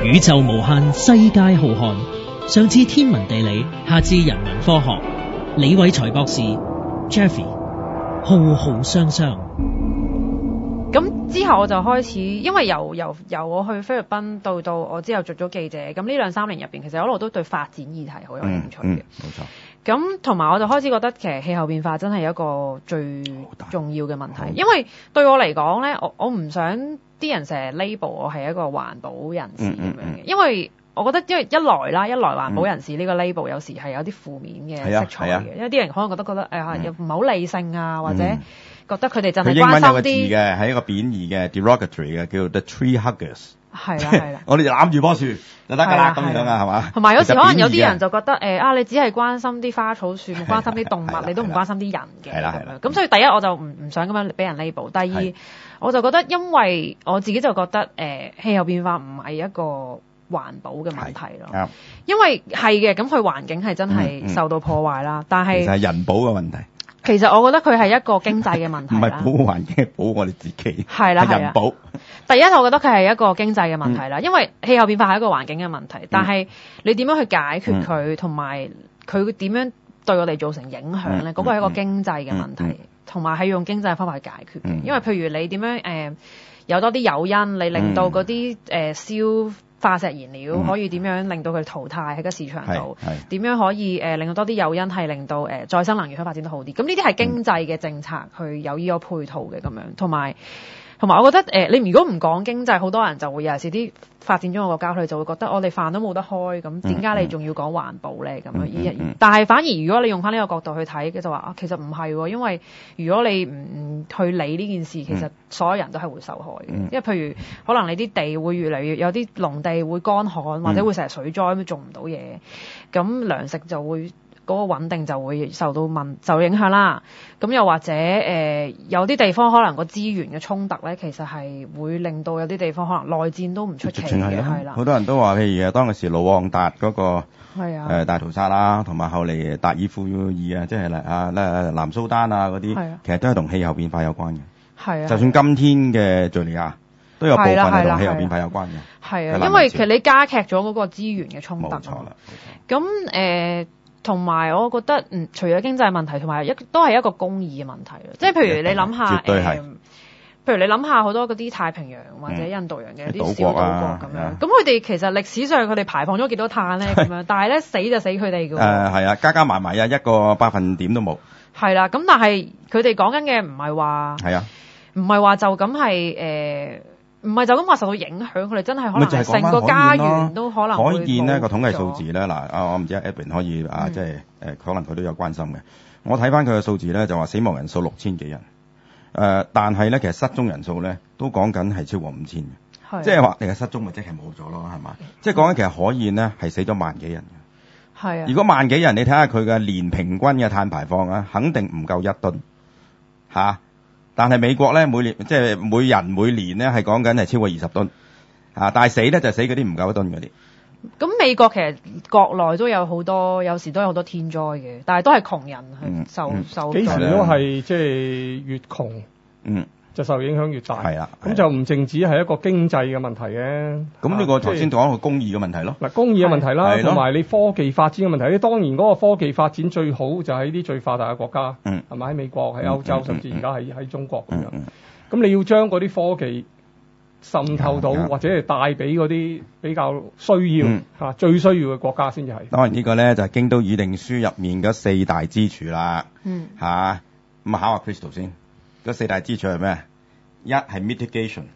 宇宙無限，世界浩瀚，上至天文地理，下至人文科學。李偉才博士 Jeffrey 浩浩湯湯。 咁之後我就開始，因為由我去菲律賓到我之後做咗記者，咁呢2-3年入邊，其實我一路都對發展議題好有興趣嘅。 冇錯。 咁同埋我就開始覺得其實氣候變化真係一個最重要嘅問題，因為對我嚟講咧，我唔想啲人成日 label 我係一個環保人士咁樣嘅，因為我覺得因為一來環保人士呢個 label 有時係有啲負面嘅色彩嘅，因為啲人可能覺得又唔係好理性啊，或者覺得佢哋就係關心啲。佢英文有個字嘅，係一個貶義嘅 derogatory 嘅，叫做 the tree huggers。 係啦， 我哋就攬住棵樹就得㗎啦，咁樣啊，係嘛？ 同埋有時可能有啲人就覺得你只係關心啲花草樹木，關心啲動物，你都唔關心啲人嘅。係啦。咁所以第一我就唔想咁樣俾人 label。第二我就覺得，因為我自己就覺得氣候變化唔係一個環保嘅問題咯。因為係嘅，咁佢環境係真係受到破壞啦，但係其實係人保嘅問題。 其實我覺得佢係一個經濟嘅問題啦。唔係保護環境，係保護我哋自己。 係啦， 人保。 第一，我覺得佢係一個經濟嘅問題啦，因為氣候變化係一個環境嘅問題，但係你點樣去解決佢，同埋佢點樣對我哋造成影響咧？嗰個係一個經濟嘅問題，同埋係用經濟嘅方法去解決嘅。因為譬如你點樣有多啲誘因，你令到嗰啲燒化石燃料可以點樣令到佢淘汰喺個市場度？點樣可以令到多啲誘因係令到再生能源可以發展得好啲？咁呢啲係經濟嘅政策去有呢個配套嘅咁樣，同埋我覺得你如果唔講經濟，好多人就會尤其是啲發展中國家，佢哋就會覺得我哋飯都冇得開，咁點解你仲要講環保咧？咁樣但係反而如果你用翻呢個角度去睇嘅，就話其實唔係喎，因為如果你唔去理呢件事，其實所有人都係會受害嘅。因為譬如可能你啲地會越嚟越有啲農地會乾旱，或者會成日水災咁種唔到嘢，咁糧食就會嗰個穩定就會受影響啦。咁又或者有啲地方可能個資源嘅衝突咧，其實係會令到有啲地方可能內戰都唔出奇嘅，係啦。 好多人都話，譬如當時盧旺達嗰個大屠殺啦，同埋後嚟達爾富爾啊，即係南蘇丹啊嗰啲，其實都係同氣候變化有關嘅。係啊，就算今天嘅敍利亞都有部分係同氣候變化有關嘅。係啊，因為其實你加劇咗嗰個資源嘅衝突。冇錯啦。咁同埋我覺得除咗經濟問題，同埋都係一個公義嘅問題咯。即係譬如你諗下，譬如你諗下好多嗰啲太平洋或者印度洋嘅啲小島國咁樣，咁佢哋其實歷史上佢哋排放咗幾多碳咧咁樣，但係咧死就死佢哋㗎喎。係啊， 加埋啊，一個百分點都冇。係啦，咁但係佢哋講緊嘅唔係話唔係話就咁係唔係就咁話受到影響，佢哋真係可能係成個家園都可能會海燕呢個統計數字咧，我唔知 Edwin 可以即係可能佢都有關心嘅。我睇翻佢嘅數字咧，就話死亡人數6000幾人，但係咧其實失蹤人數咧都講緊係超過5000嘅，即係話你嘅失蹤咪即係冇咗咯，係嘛？即係講緊其實海燕咧係死咗萬幾人嘅。係啊。如果萬幾人，你睇下佢嘅年平均嘅碳排放啊，肯定唔夠1噸嚇。但係美國咧每年即係每人每年咧係講緊係超過20噸但係死咧就死嗰啲唔夠1噸嗰啲。 咁美國其實國內都有好多，有時都有好多天災嘅，但係都係窮人去受幾時都係即係越窮就受影響越大。係啦，咁就唔淨止係一個經濟嘅問題嘅。咁呢個頭先講個公義嘅問題咯。 嗱，公義嘅問題啦，同埋你科技發展嘅問題。你當然嗰個科技發展最好就喺啲最發達嘅國家，係咪喺美國、喺歐洲，甚至而家喺中國咁樣。咁你要將嗰啲科技滲透到，或者係帶俾嗰啲比較需要最需要嘅國家先至係。 當然呢個咧就係京都議定書入面嗰4大支柱啦。咁考下 Crystal 先。嗰4大支柱係咩？1係 mitigation，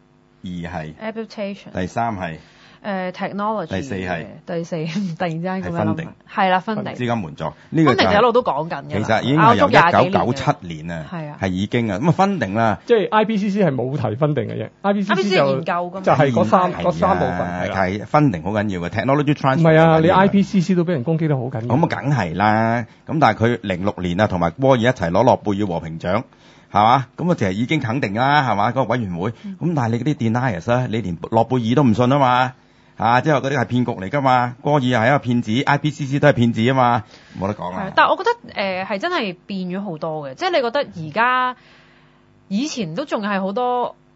2係 adaptation， 第3係 technology， 第4係第4突然之間咁樣諗，係啦，分定資金援助呢個就一路都講緊嘅。 其實已經係由1997年啊，係已經啊咁啊分定啦。 即係 IPCC 係冇提分定嘅啫。IPCC 研究㗎嘛，就係嗰三部分係分定好緊要嘅 technology transfer。 唔係啊，你 IPCC 都俾人攻擊得好緊要。 咁啊，梗係啦。咁但係佢06年啊，同埋波爾一齊攞諾貝爾和平獎。係嘛？咁啊，其實已經肯定啦，係嘛？嗰個委員會。咁但係你嗰啲 deniers 咧，你連諾貝爾都唔信啊嘛？即係嗰啲係騙局嚟㗎嘛？戈爾係一個騙子 ，IPCC 都係騙子啊嘛，冇得講啦。 但係我覺得係真係變咗好多嘅，即係你覺得而家以前都仲係好多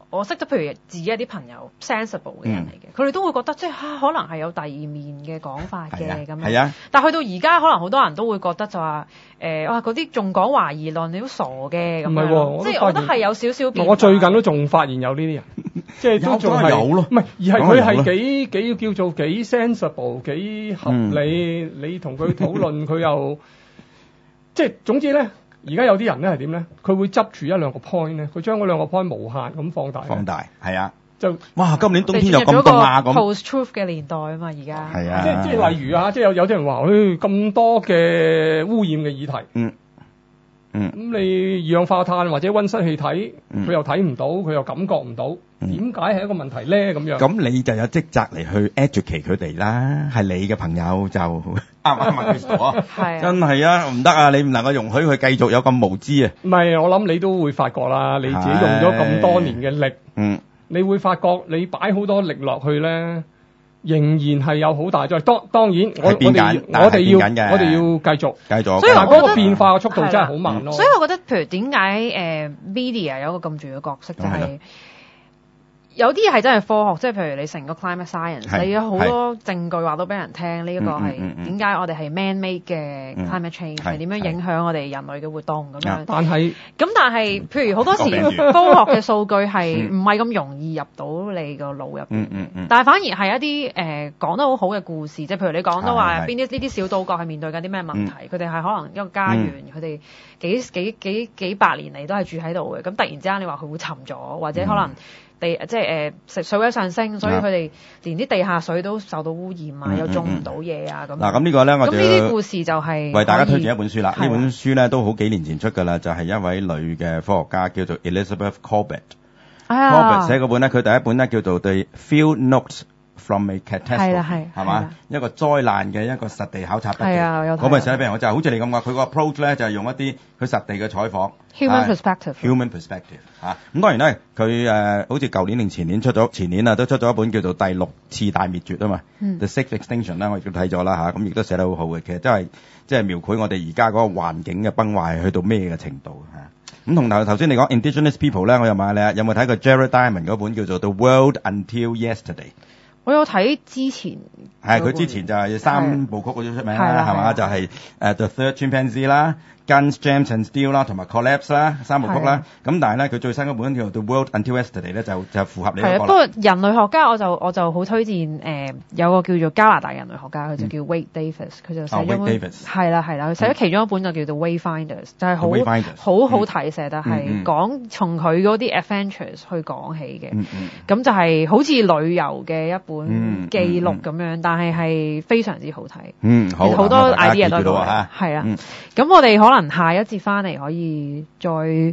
我識得譬如自己一啲朋友 sensible 嘅人嚟嘅，佢哋都會覺得即係可能係有第二面嘅講法嘅咁樣。係啊，但係去到而家，可能好多人都會覺得就話哇嗰啲仲講懷疑論，你都傻嘅咁樣。唔係喎，即係我覺得係有少少變化。 我最近都仲發現有呢啲人，即係都仲係有咯。唔係，而係佢係幾叫做幾 sensible 幾合理，你同佢討論佢又即係總之咧。而家有啲人咧係點咧？佢會執住一兩個 point 咧，佢將嗰兩個 point 無限咁放大。放大，係啊，就哇！今年冬天又咁凍啊咁。 post truth 嘅年代啊嘛，而家係啊，即係例如啊，即係有啲人話，咁多嘅污染嘅議題，咁你二氧化碳或者溫室氣體，佢又睇唔到，佢又感覺唔到，點解係一個問題咧？咁樣咁你就有職責嚟去 educate 佢哋啦，係你嘅朋友就啱唔啱啊 Crystal 係真係啊，唔得啊！你唔能夠容許佢繼續有咁無知啊！ 唔係，我諗你都會發覺啦，你自己用咗咁多年嘅力，你會發覺你擺好多力落去咧。仍然係有好大作用。當然，我哋要繼續。 所以我覺得嗰個變化嘅速度真係好慢咯。 所以我覺得，譬如點解media 有一個咁重要嘅角色，就係有啲嘢係真係科學，即係譬如你成個 climate science，你有好多證據話到俾人聽，呢一個係點解我哋係 man-made 嘅 climate change 係點樣影響我哋人類嘅活動咁樣。但係，譬如好多時科學嘅數據係唔係咁容易入到你個腦入邊，但係反而係一啲講得好好嘅故事，即係譬如你講到話邊啲呢啲小島國係面對緊啲咩問題，佢哋係可能一個家園，佢哋幾百年嚟都係住喺度嘅，咁突然之間你話佢會沉咗，或者可能。水位上升，所以佢哋連啲地下水都受到污染啊，又種唔到嘢啊咁。 嗱，咁呢個咧，我就呢啲故事就係為大家推薦一本書啦。呢本書咧都好幾年前出㗎啦，就係一位女嘅科學家叫做 Elizabeth Corbett。Corbett 寫嗰本咧，佢第一本咧叫做 The Field Notes from a Catastrophe， 係嘛？一個災難嘅一個實地考察筆記。嗰本寫得俾人，我就係好似你咁講，佢個 approach 咧就係用一啲佢實地嘅採訪。 Human perspective 嚇。咁當然咧，佢好似舊年定前年都出咗一本叫做《第六次大滅絕》啊嘛，The Sixth Extinction 啦，我亦都睇咗啦嚇，咁亦都寫得好好嘅。其實都係即係描繪我哋而家嗰個環境嘅崩壞去到咩嘅程度嚇。咁同頭先你講 Indigenous People 咧，我又問下你有冇睇過 Jared Diamond 嗰本叫做《The World Until Yesterday》？ 我有睇之前， 佢之前就係三部曲嗰種出名啦，係嘛？就係The Third Chimpanzee 啦。Guns, Germs and Steel 啦，同埋 Collapse 啦，三部曲啦。咁但係咧，佢最新嗰本叫做 The World Until Yesterday 咧，就符合你嗰個。 不過人類學家我就好推薦有個叫做加拿大人類學家，佢就叫 Wade Davis，佢就寫咗本係啦，佢寫咗其中一本就叫做 Wayfinders，就係好睇，寫得係講從佢嗰啲 adventures 去講起嘅。咁就係好似旅遊嘅一本記錄咁樣，但係非常之好睇。好多 idea 都係啦。咁我哋可能下一節翻嚟可以再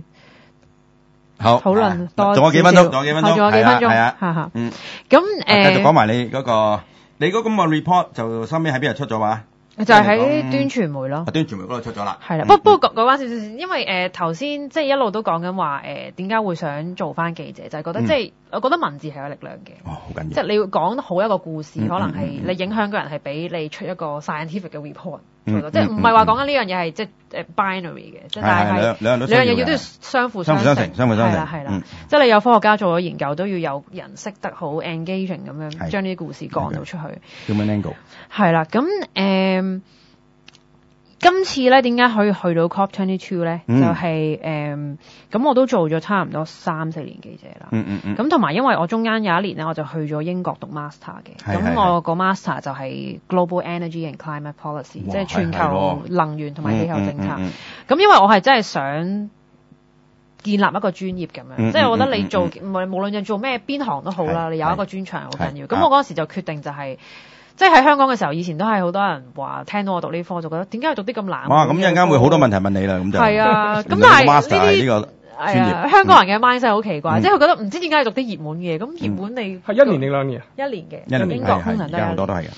討論多。 仲有幾分鐘， 係啊，咁繼續講埋你嗰個咁嘅 report 就收尾喺邊度出咗話？ 就係喺端傳媒咯。 端傳媒嗰度出咗啦。 係啦，不過講翻少少先，因為頭先即係一路都講緊話點解會想做翻記者，就係覺得即係我覺得文字係有力量嘅。好緊要。即係你要講好一個故事，可能係你影響個人係比你出一個 scientific 嘅 report。即係唔係話講緊呢樣嘢係即係 binary 嘅，即係但係兩樣嘢要都要相輔相成，係啦，即係你有科學家做咗研究，都要有人識得好 engaging 咁樣將呢啲故事講到出去。 Human angle 係啦，咁今次咧點解可以去到 COP22 咧？就係咁我都做咗差唔多3-4年記者啦。咁同埋因為我中間有一年咧，我就去咗英國讀 master 嘅。咁我個 master 就係 Global Energy and Climate Policy， 即係全球能源同埋氣候政策。咁因為我係真係想建立一個專業咁樣，即係我覺得你做無論你做咩邊行都好啦，你有一個專長好緊要。咁我嗰時就決定就係。即係喺香港嘅時候，以前都係好多人話聽到我讀呢科，就覺得點解要讀啲咁難？ 哇！咁一陣間會好多問題問你啦，咁就係啊。咁但係呢個專業香港人嘅 mindset 好奇怪，即係佢覺得唔知點解要讀啲熱門嘅嘢。咁熱門你係1年定2年？ 1年嘅，英國通常都有。 好多都係嘅。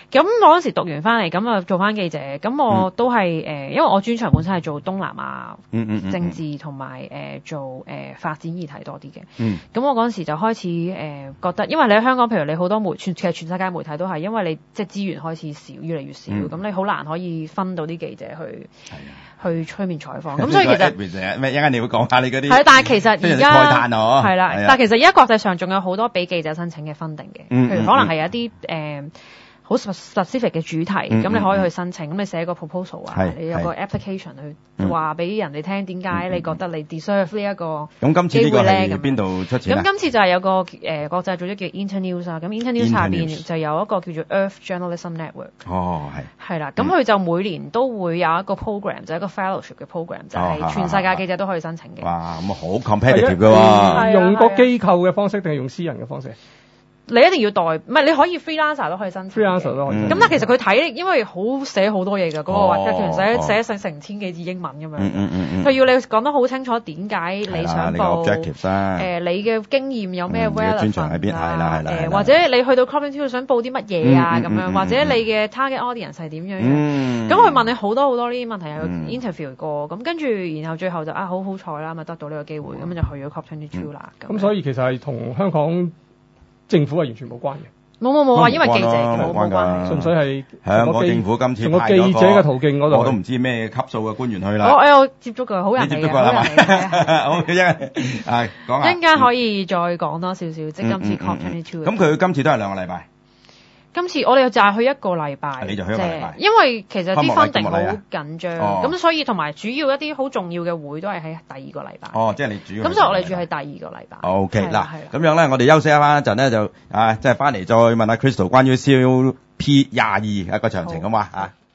咁我嗰時讀完翻嚟，咁啊做翻記者，咁我都係因為我專長本身係做東南亞政治同埋做發展議題多啲嘅。咁我嗰陣時就開始覺得，因為你喺香港，譬如你好多其實全世界媒體都係，因為你即係資源開始少，越嚟越少，咁你好難可以分到啲記者去出面採訪。咁所以其實咩一陣你會講下你嗰啲係，但係其實而家係啦，但係其實而家國際上仲有好多俾記者申請嘅 funding 嘅，譬如可能係一啲好 specific 嘅主題，咁你可以去申請，咁你寫個 proposal 啊，你有個 application 去話俾人哋聽點解你覺得你 deserve 呢一個機會咧。 咁今次呢個係邊度出錢啊？ 咁今次就係有個國際組織叫 Internews 啊，咁 Internews 下邊就有一個叫做 Earth Journalism Network。 哦， 係啦，咁佢就每年都會有一個 program，就係一個 fellowship 嘅 program，就係全世界記者都可以申請嘅。 哇，咁好 competitive 㗎喎！ 用個機構嘅方式定係用私人嘅方式？ 你一定要唔係你可以 freelancer 都可以申請 freelancer 都可以。 咁但其實佢睇，因為寫好多嘢㗎，嗰個話寫成千幾字英文咁樣。佢要你講得好清楚點解你想報，你嘅經驗有咩 relevant 專長喺邊？係啦。 或者你去到 Cropping 想報啲乜嘢啊咁樣，或者你嘅 target audience 係點樣？咁佢問你好多呢啲問題，有 interview 過，咁跟住然後最後就好彩啦，咪得到呢個機會，咁就去咗 COP22 啦。 咁所以其實係同香港政府係完全冇關嘅， 冇話，因為記者冇關係， 純粹係香港政府今次派記者嘅途徑嗰度， 我都唔知咩級數嘅官員去啦。 我有接觸過，好人嚟嘅。 你接觸過係咪？好嘅，講下。 陣間可以再講多少少，即係今次 COP22。 咁佢今次都係2個禮拜。 今次我哋就係去1個禮拜， 你就去1個禮拜， 因為其實啲 funding 好緊張，咁所以同埋主要一啲好重要嘅會都係喺第2個禮拜。 哦，即係你主要。 咁所以我哋住係第2個禮拜。 OK，嗱，咁樣咧，我哋休息一陣咧就即係翻嚟再問下 Crystal 關於 COP22個詳情咁話。